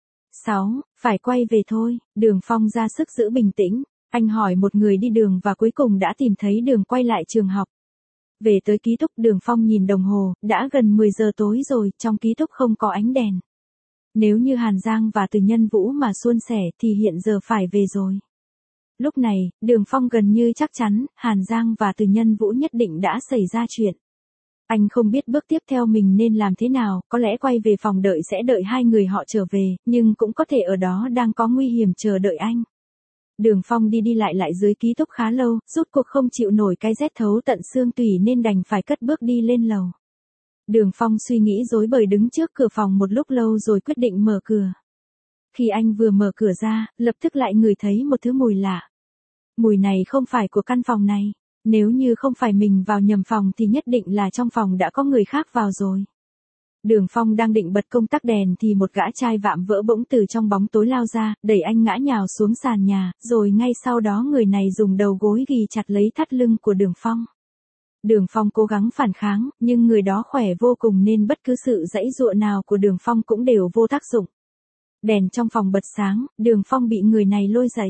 sáu. Phải quay về thôi, Đường Phong ra sức giữ bình tĩnh. Anh hỏi một người đi đường và cuối cùng đã tìm thấy đường quay lại trường học. Về tới ký túc, Đường Phong nhìn đồng hồ, đã gần mười giờ tối rồi, trong ký túc không có ánh đèn. Nếu như Hàn Giang và Từ Nhân Vũ mà suôn sẻ thì hiện giờ phải về rồi. Lúc này, Đường Phong gần như chắc chắn, Hàn Giang và Từ Nhân Vũ nhất định đã xảy ra chuyện. Anh không biết bước tiếp theo mình nên làm thế nào, có lẽ quay về phòng đợi sẽ đợi hai người họ trở về, nhưng cũng có thể ở đó đang có nguy hiểm chờ đợi anh. Đường Phong đi đi lại lại dưới ký túc khá lâu, rốt cuộc không chịu nổi cái rét thấu tận xương tủy nên đành phải cất bước đi lên lầu. Đường Phong suy nghĩ rối bời đứng trước cửa phòng một lúc lâu rồi quyết định mở cửa. Khi anh vừa mở cửa ra, lập tức lại ngửi thấy một thứ mùi lạ. Mùi này không phải của căn phòng này. Nếu như không phải mình vào nhầm phòng thì nhất định là trong phòng đã có người khác vào rồi. Đường Phong đang định bật công tắc đèn thì một gã trai vạm vỡ bỗng từ trong bóng tối lao ra, đẩy anh ngã nhào xuống sàn nhà, rồi ngay sau đó người này dùng đầu gối ghì chặt lấy thắt lưng của Đường Phong. Đường Phong cố gắng phản kháng, nhưng người đó khỏe vô cùng nên bất cứ sự giãy giụa nào của Đường Phong cũng đều vô tác dụng. Đèn trong phòng bật sáng, Đường Phong bị người này lôi dậy.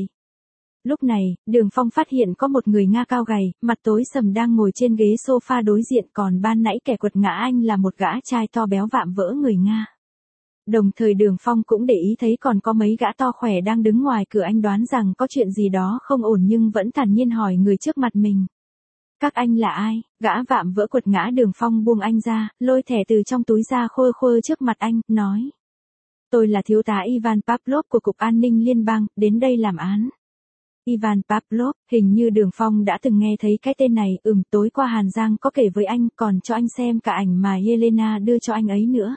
Lúc này, Đường Phong phát hiện có một người Nga cao gầy, mặt tối sầm đang ngồi trên ghế sofa đối diện, còn ban nãy kẻ quật ngã anh là một gã trai to béo vạm vỡ người Nga. Đồng thời Đường Phong cũng để ý thấy còn có mấy gã to khỏe đang đứng ngoài cửa, anh đoán rằng có chuyện gì đó không ổn nhưng vẫn thản nhiên hỏi người trước mặt mình. Các anh là ai? Gã vạm vỡ quật ngã Đường Phong buông anh ra, lôi thẻ từ trong túi ra khôi khôi trước mặt anh, nói. Tôi là thiếu tá Ivan Pavlov của Cục An ninh Liên bang, đến đây làm án. Ivan Pavlov, hình như Đường Phong đã từng nghe thấy cái tên này, ừm, tối qua Hàn Giang có kể với anh, còn cho anh xem cả ảnh mà Yelena đưa cho anh ấy nữa.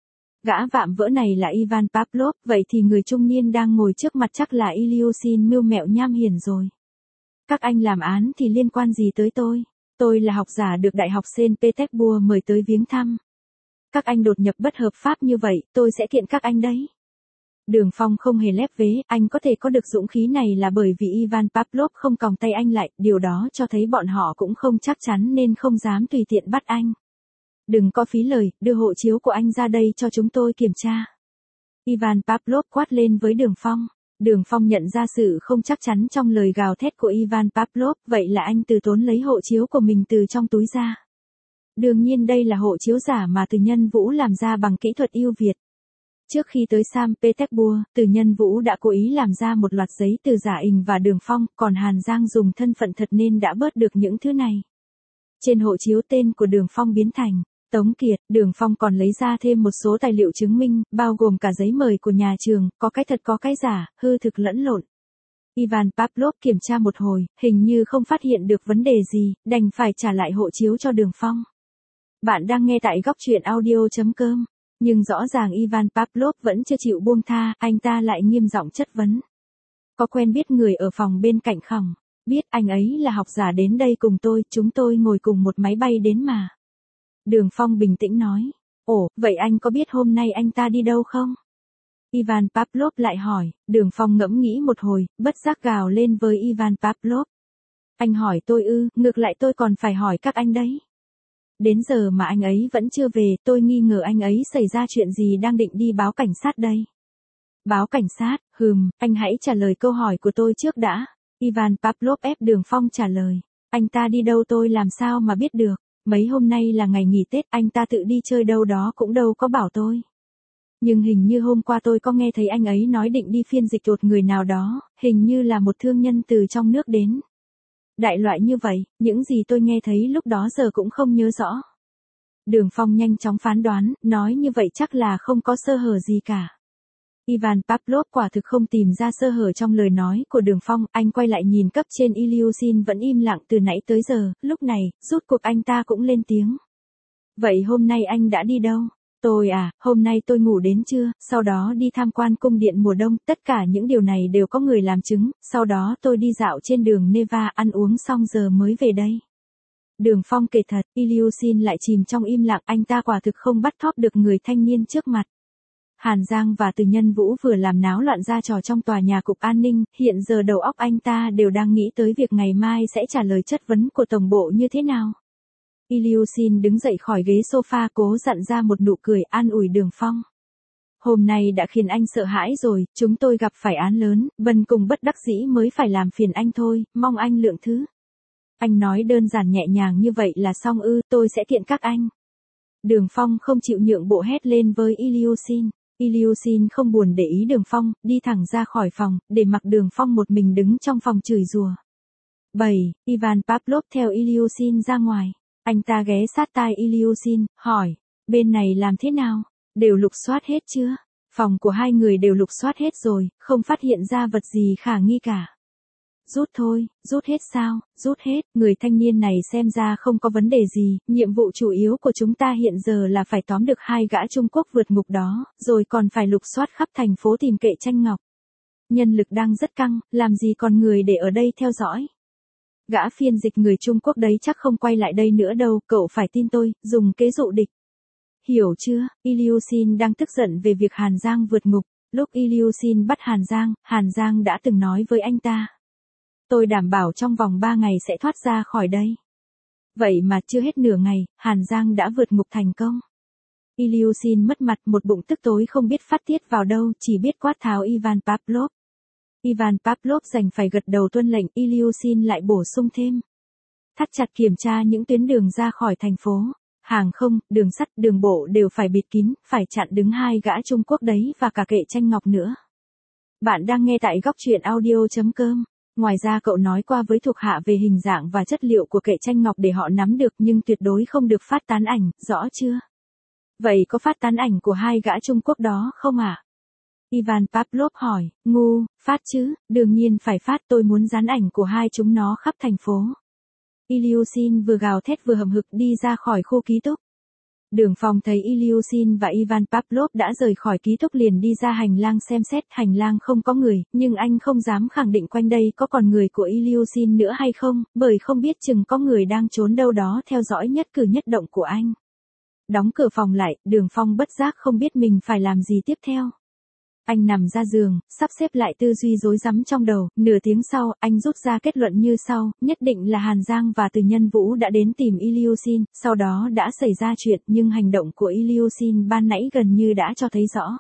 Gã vạm vỡ này là Ivan Pavlov, vậy thì người trung niên đang ngồi trước mặt chắc là Ilyushin mưu mẹo nham hiểm rồi. Các anh làm án thì liên quan gì tới tôi? Tôi là học giả được Đại học Saint Petersburg mời tới viếng thăm. Các anh đột nhập bất hợp pháp như vậy, tôi sẽ kiện các anh đấy. Đường Phong không hề lép vế, anh có thể có được dũng khí này là bởi vì Ivan Pavlov không còng tay anh lại, điều đó cho thấy bọn họ cũng không chắc chắn nên không dám tùy tiện bắt anh. Đừng có phí lời, đưa hộ chiếu của anh ra đây cho chúng tôi kiểm tra. Ivan Pavlov quát lên với Đường Phong. Đường Phong nhận ra sự không chắc chắn trong lời gào thét của Ivan Pavlov, vậy là anh từ tốn lấy hộ chiếu của mình từ trong túi ra. Đương nhiên đây là hộ chiếu giả mà Từ Nhân Vũ làm ra bằng kỹ thuật ưu việt. Trước khi tới Saint Petersburg, Từ Nhân Vũ đã cố ý làm ra một loạt giấy từ giả ình và Đường Phong, còn Hàn Giang dùng thân phận thật nên đã bớt được những thứ này. Trên hộ chiếu tên của Đường Phong biến thành Tống Kiệt, Đường Phong còn lấy ra thêm một số tài liệu chứng minh, bao gồm cả giấy mời của nhà trường, có cái thật có cái giả, hư thực lẫn lộn. Ivan Pavlov kiểm tra một hồi, hình như không phát hiện được vấn đề gì, đành phải trả lại hộ chiếu cho Đường Phong. Bạn đang nghe tại góc truyện audio chấm com. Nhưng rõ ràng Ivan Pavlov vẫn chưa chịu buông tha, anh ta lại nghiêm giọng chất vấn. Có quen biết người ở phòng bên cạnh không? Biết, anh ấy là học giả đến đây cùng tôi, chúng tôi ngồi cùng một máy bay đến mà. Đường Phong bình tĩnh nói. Ồ, vậy anh có biết hôm nay anh ta đi đâu không? Ivan Pavlov lại hỏi. Đường Phong ngẫm nghĩ một hồi, bất giác gào lên với Ivan Pavlov. Anh hỏi tôi ư, ngược lại tôi còn phải hỏi các anh đấy. Đến giờ mà anh ấy vẫn chưa về, tôi nghi ngờ anh ấy xảy ra chuyện gì đang định đi báo cảnh sát đây. Báo cảnh sát, hừm, anh hãy trả lời câu hỏi của tôi trước đã. Ivan Pavlov ép Đường Phong trả lời. Anh ta đi đâu tôi làm sao mà biết được. Mấy hôm nay là ngày nghỉ Tết, anh ta tự đi chơi đâu đó cũng đâu có bảo tôi. Nhưng hình như hôm qua tôi có nghe thấy anh ấy nói định đi phiên dịch đột người nào đó, hình như là một thương nhân từ trong nước đến. Đại loại như vậy, những gì tôi nghe thấy lúc đó giờ cũng không nhớ rõ. Đường Phong nhanh chóng phán đoán, nói như vậy chắc là không có sơ hở gì cả. Ivan Pavlov quả thực không tìm ra sơ hở trong lời nói của Đường Phong, anh quay lại nhìn cấp trên Ilyushin vẫn im lặng từ nãy tới giờ, lúc này, rút cuộc anh ta cũng lên tiếng. Vậy hôm nay anh đã đi đâu? Tôi à, hôm nay tôi ngủ đến trưa, sau đó đi tham quan cung điện mùa đông, tất cả những điều này đều có người làm chứng, sau đó tôi đi dạo trên đường Neva ăn uống xong giờ mới về đây. Đường Phong kể thật, Ilyushin lại chìm trong im lặng, anh ta quả thực không bắt thóp được người thanh niên trước mặt. Hàn Giang và Từ Nhân Vũ vừa làm náo loạn ra trò trong tòa nhà Cục An ninh, hiện giờ đầu óc anh ta đều đang nghĩ tới việc ngày mai sẽ trả lời chất vấn của tổng bộ như thế nào. Ilyushin đứng dậy khỏi ghế sofa cố dặn ra một nụ cười an ủi Đường Phong. Hôm nay đã khiến anh sợ hãi rồi, chúng tôi gặp phải án lớn, bần cùng bất đắc dĩ mới phải làm phiền anh thôi, mong anh lượng thứ. Anh nói đơn giản nhẹ nhàng như vậy là xong ư, tôi sẽ kiện các anh. Đường Phong không chịu nhượng bộ hét lên với Ilyushin. Ilyushin không buồn để ý Đường Phong, đi thẳng ra khỏi phòng, để mặc Đường Phong một mình đứng trong phòng chửi rủa. bảy. Ivan Pavlov theo Ilyushin ra ngoài. Anh ta ghé sát tai Ilyushin, hỏi, bên này làm thế nào? Đều lục soát hết chưa? Phòng của hai người đều lục soát hết rồi, không phát hiện ra vật gì khả nghi cả. Rút thôi, rút hết sao, rút hết, người thanh niên này xem ra không có vấn đề gì, nhiệm vụ chủ yếu của chúng ta hiện giờ là phải tóm được hai gã Trung Quốc vượt ngục đó, rồi còn phải lục soát khắp thành phố tìm Kệ Tranh Ngọc. Nhân lực đang rất căng, làm gì còn người để ở đây theo dõi. Gã phiên dịch người Trung Quốc đấy chắc không quay lại đây nữa đâu, cậu phải tin tôi, dùng kế dụ địch. Hiểu chưa, Ilyushin đang tức giận về việc Hàn Giang vượt ngục, lúc Ilyushin bắt Hàn Giang, Hàn Giang đã từng nói với anh ta. Tôi đảm bảo trong vòng ba ngày sẽ thoát ra khỏi đây. Vậy mà chưa hết nửa ngày, Hàn Giang đã vượt ngục thành công. Ilyushin mất mặt, một bụng tức tối không biết phát tiết vào đâu, chỉ biết quát tháo Ivan Pavlov. Ivan Pavlov đành phải gật đầu tuân lệnh, Ilyushin lại bổ sung thêm. Thắt chặt kiểm tra những tuyến đường ra khỏi thành phố. Hàng không, đường sắt, đường bộ đều phải bịt kín, phải chặn đứng hai gã Trung Quốc đấy và cả Kệ Tranh Ngọc nữa. Bạn đang nghe tại góc truyện audio chấm com. Ngoài ra cậu nói qua với thuộc hạ về hình dạng và chất liệu của Kệ Tranh Ngọc để họ nắm được nhưng tuyệt đối không được phát tán ảnh, rõ chưa? Vậy có phát tán ảnh của hai gã Trung Quốc đó không ạ? À? Ivan Pavlov hỏi, ngu, phát chứ, đương nhiên phải phát, tôi muốn dán ảnh của hai chúng nó khắp thành phố. Ilyushin vừa gào thét vừa hậm hực đi ra khỏi khu ký túc. Đường Phong thấy Ilyushin và Ivan Pavlov đã rời khỏi ký túc liền đi ra hành lang xem xét, hành lang không có người, nhưng anh không dám khẳng định quanh đây có còn người của Ilyushin nữa hay không, bởi không biết chừng có người đang trốn đâu đó theo dõi nhất cử nhất động của anh. Đóng cửa phòng lại, Đường Phong bất giác không biết mình phải làm gì tiếp theo. Anh nằm ra giường, sắp xếp lại tư duy rối rắm trong đầu, nửa tiếng sau, anh rút ra kết luận như sau, nhất định là Hàn Giang và Từ Nhân Vũ đã đến tìm Ilyushin, sau đó đã xảy ra chuyện, nhưng hành động của Ilyushin ban nãy gần như đã cho thấy rõ.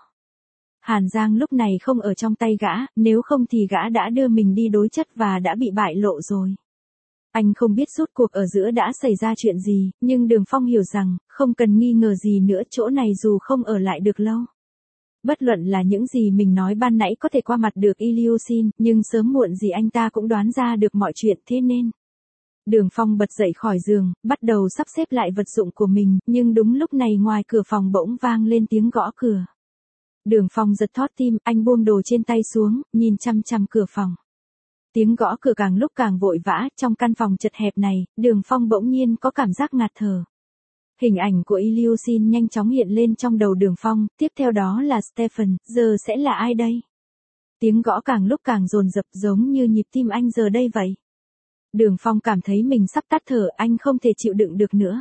Hàn Giang lúc này không ở trong tay gã, nếu không thì gã đã đưa mình đi đối chất và đã bị bại lộ rồi. Anh không biết rốt cuộc ở giữa đã xảy ra chuyện gì, nhưng Đường Phong hiểu rằng, không cần nghi ngờ gì nữa, chỗ này dù không ở lại được lâu. Bất luận là những gì mình nói ban nãy có thể qua mặt được Ilyushin, nhưng sớm muộn gì anh ta cũng đoán ra được mọi chuyện, thế nên. Đường Phong bật dậy khỏi giường, bắt đầu sắp xếp lại vật dụng của mình, nhưng đúng lúc này ngoài cửa phòng bỗng vang lên tiếng gõ cửa. Đường Phong giật thót tim, anh buông đồ trên tay xuống, nhìn chăm chăm cửa phòng. Tiếng gõ cửa càng lúc càng vội vã, trong căn phòng chật hẹp này, Đường Phong bỗng nhiên có cảm giác ngạt thở. Hình ảnh của Ilyushin nhanh chóng hiện lên trong đầu Đường Phong, tiếp theo đó là Stephen, giờ sẽ là ai đây? Tiếng gõ càng lúc càng dồn dập giống như nhịp tim anh giờ đây vậy. Đường Phong cảm thấy mình sắp tắt thở, anh không thể chịu đựng được nữa.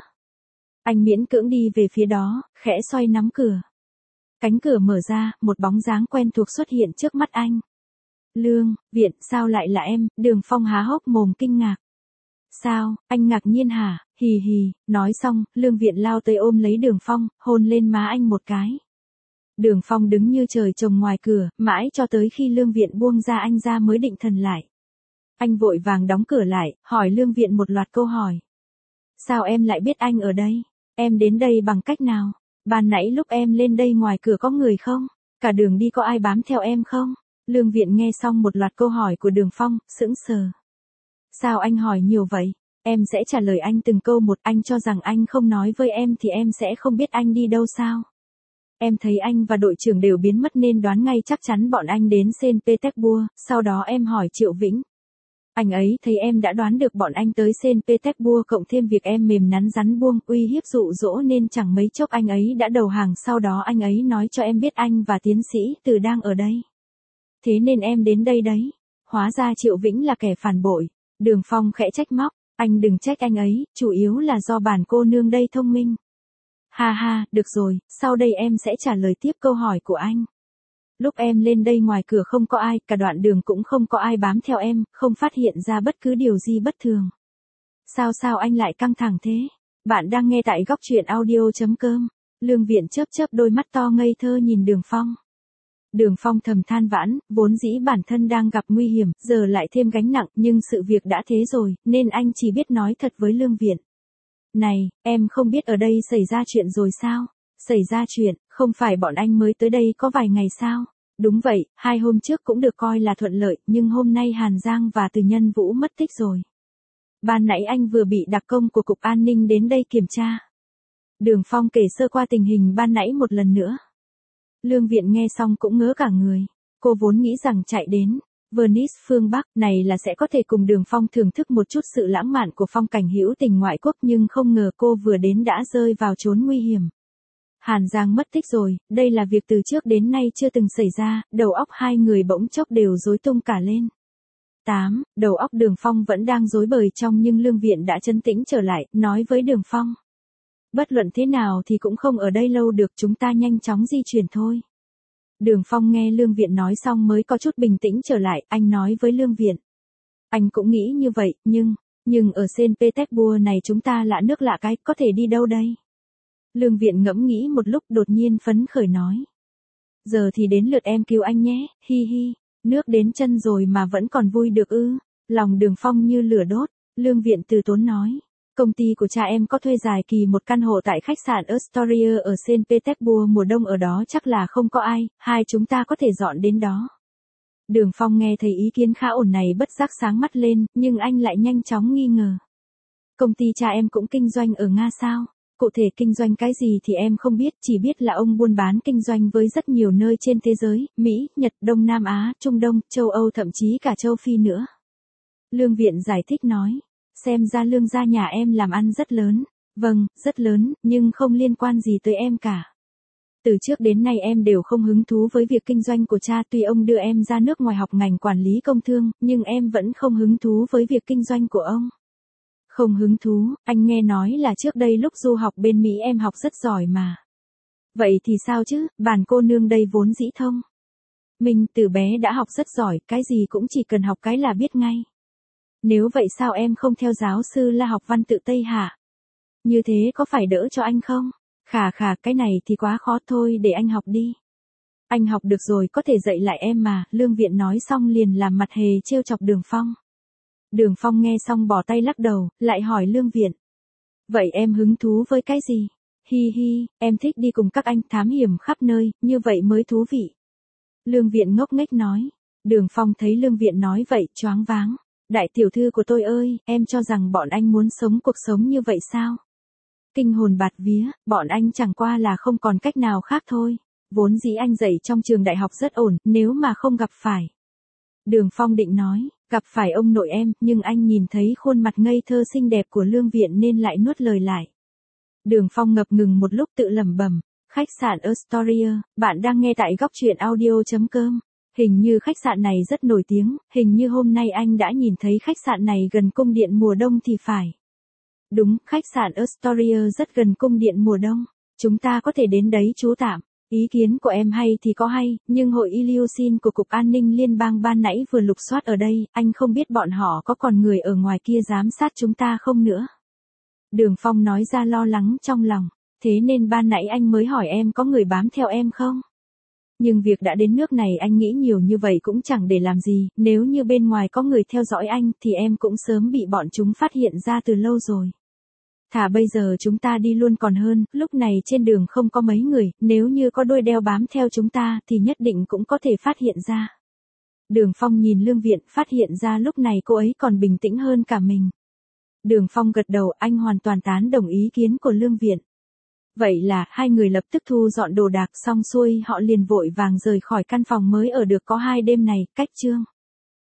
Anh miễn cưỡng đi về phía đó, khẽ xoay nắm cửa. Cánh cửa mở ra, một bóng dáng quen thuộc xuất hiện trước mắt anh. Lương, Viện, sao lại là em? Đường Phong há hốc mồm kinh ngạc. Sao, anh ngạc nhiên hả? Hì hì, nói xong, Lương Viện lao tới ôm lấy Đường Phong, hôn lên má anh một cái. Đường Phong đứng như trời trồng ngoài cửa, mãi cho tới khi Lương Viện buông ra anh ra mới định thần lại. Anh vội vàng đóng cửa lại, hỏi Lương Viện một loạt câu hỏi. Sao em lại biết anh ở đây? Em đến đây bằng cách nào? Ban nãy lúc em lên đây ngoài cửa có người không? Cả đường đi có ai bám theo em không? Lương Viện nghe xong một loạt câu hỏi của Đường Phong, sững sờ. Sao anh hỏi nhiều vậy? Em sẽ trả lời anh từng câu một, anh cho rằng anh không nói với em thì em sẽ không biết anh đi đâu sao? Em thấy anh và đội trưởng đều biến mất nên đoán ngay chắc chắn bọn anh đến Saint Petersburg, sau đó em hỏi Triệu Vĩnh. Anh ấy thấy em đã đoán được bọn anh tới Saint Petersburg cộng thêm việc em mềm nắn rắn buông uy hiếp dụ dỗ nên chẳng mấy chốc anh ấy đã đầu hàng, sau đó anh ấy nói cho em biết anh và tiến sĩ Từ đang ở đây. Thế nên em đến đây đấy. Hóa ra Triệu Vĩnh là kẻ phản bội. Đường Phong khẽ trách móc, anh đừng trách anh ấy, chủ yếu là do bản cô nương đây thông minh. Ha ha, được rồi, sau đây em sẽ trả lời tiếp câu hỏi của anh. Lúc em lên đây ngoài cửa không có ai, cả đoạn đường cũng không có ai bám theo em, không phát hiện ra bất cứ điều gì bất thường. Sao sao anh lại căng thẳng thế? Bạn đang nghe tại góc truyện audio chấm com. Lương Viện chớp chớp đôi mắt to ngây thơ nhìn Đường Phong. Đường Phong thầm than vãn, vốn dĩ bản thân đang gặp nguy hiểm, giờ lại thêm gánh nặng, nhưng sự việc đã thế rồi, nên anh chỉ biết nói thật với Lương Viện. Này, em không biết ở đây xảy ra chuyện rồi sao? Xảy ra chuyện, không phải bọn anh mới tới đây có vài ngày sao? Đúng vậy, hai hôm trước cũng được coi là thuận lợi, nhưng hôm nay Hàn Giang và Từ Nhân Vũ mất tích rồi. Ban nãy anh vừa bị đặc công của Cục An ninh đến đây kiểm tra. Đường Phong kể sơ qua tình hình ban nãy một lần nữa. Lương Viện nghe xong cũng ngớ cả người. Cô vốn nghĩ rằng chạy đến Venice phương Bắc này là sẽ có thể cùng Đường Phong thưởng thức một chút sự lãng mạn của phong cảnh hữu tình ngoại quốc, nhưng không ngờ cô vừa đến đã rơi vào chốn nguy hiểm. Hàn Giang mất tích rồi, đây là việc từ trước đến nay chưa từng xảy ra, đầu óc hai người bỗng chốc đều rối tung cả lên. tám. Đầu óc Đường Phong vẫn đang rối bời trong nhưng Lương Viện đã trấn tĩnh trở lại, nói với Đường Phong. Bất luận thế nào thì cũng không ở đây lâu được, chúng ta nhanh chóng di chuyển thôi. Đường Phong nghe Lương Viện nói xong mới có chút bình tĩnh trở lại, anh nói với Lương Viện. Anh cũng nghĩ như vậy, nhưng, nhưng ở Saint Petersburg này chúng ta lạ nước lạ cái, có thể đi đâu đây? Lương Viện ngẫm nghĩ một lúc đột nhiên phấn khởi nói. Giờ thì đến lượt em cứu anh nhé, hi hi, nước đến chân rồi mà vẫn còn vui được ư? Lòng Đường Phong như lửa đốt, Lương Viện từ tốn nói. Công ty của cha em có thuê dài kỳ một căn hộ tại khách sạn Astoria ở Saint Petersburg, mùa đông ở đó chắc là không có ai, hai chúng ta có thể dọn đến đó. Đường Phong nghe thấy ý kiến khá ổn này bất giác sáng mắt lên, nhưng anh lại nhanh chóng nghi ngờ. Công ty cha em cũng kinh doanh ở Nga sao? cụ thể kinh doanh cái gì thì em không biết, chỉ biết là ông buôn bán kinh doanh với rất nhiều nơi trên thế giới, Mỹ, Nhật, Đông Nam Á, Trung Đông, châu Âu thậm chí cả châu Phi nữa. Lương Viện giải thích nói, xem ra Lương gia nhà em làm ăn rất lớn. Vâng, rất lớn, nhưng không liên quan gì tới em cả. Từ trước đến nay em đều không hứng thú với việc kinh doanh của cha, tuy ông đưa em ra nước ngoài học ngành quản lý công thương, nhưng em vẫn không hứng thú với việc kinh doanh của ông. Không hứng thú, anh nghe nói là trước đây lúc du học bên Mỹ em học rất giỏi mà. Vậy thì sao chứ, bản cô nương đây vốn dĩ thông. Mình từ bé đã học rất giỏi, cái gì cũng chỉ cần học cái là biết ngay. Nếu vậy sao em không theo giáo sư La học văn tự Tây Hạ? Như thế có phải đỡ cho anh không? Khà khà, cái này thì quá khó, thôi để anh học đi. Anh học được rồi, có thể dạy lại em mà. Lương Viện nói xong liền làm mặt hề trêu chọc Đường Phong. Đường Phong nghe xong bỏ tay lắc đầu, lại hỏi Lương Viện. Vậy em hứng thú với cái gì? Hi hi, em thích đi cùng các anh thám hiểm khắp nơi, như vậy mới thú vị. Lương Viện ngốc nghếch nói. Đường Phong thấy Lương Viện nói vậy, choáng váng. Đại tiểu thư của tôi ơi, em cho rằng bọn anh muốn sống cuộc sống như vậy sao? Kinh hồn bạt vía, bọn anh chẳng qua là không còn cách nào khác thôi. Vốn dĩ anh dạy trong trường đại học rất ổn, nếu mà không gặp phải. Đường Phong định nói, gặp phải ông nội em, nhưng anh nhìn thấy khuôn mặt ngây thơ xinh đẹp của Lương Viện nên lại nuốt lời lại. Đường Phong ngập ngừng một lúc tự lẩm bẩm, khách sạn Astoria, bạn đang nghe tại góc truyện audio chấm com. Hình như khách sạn này rất nổi tiếng, hình như hôm nay anh đã nhìn thấy khách sạn này gần cung điện mùa đông thì phải. Đúng, khách sạn Astoria rất gần cung điện mùa đông. Chúng ta có thể đến đấy trú tạm. Ý kiến của em hay thì có hay, nhưng hội Ilyushin của Cục An ninh Liên bang ban nãy vừa lục soát ở đây, anh không biết bọn họ có còn người ở ngoài kia giám sát chúng ta không nữa. Đường Phong nói ra lo lắng trong lòng, thế nên ban nãy anh mới hỏi em có người bám theo em không? Nhưng việc đã đến nước này anh nghĩ nhiều như vậy cũng chẳng để làm gì, nếu như bên ngoài có người theo dõi anh thì em cũng sớm bị bọn chúng phát hiện ra từ lâu rồi. Thà bây giờ chúng ta đi luôn còn hơn, lúc này trên đường không có mấy người, nếu như có đuôi đeo bám theo chúng ta thì nhất định cũng có thể phát hiện ra. Đường Phong nhìn Lương Viện, phát hiện ra lúc này cô ấy còn bình tĩnh hơn cả mình. Đường Phong gật đầu, anh hoàn toàn tán đồng ý kiến của Lương Viện. Vậy là, hai người lập tức thu dọn đồ đạc xong xuôi họ liền vội vàng rời khỏi căn phòng mới ở được có hai đêm này, cách chương.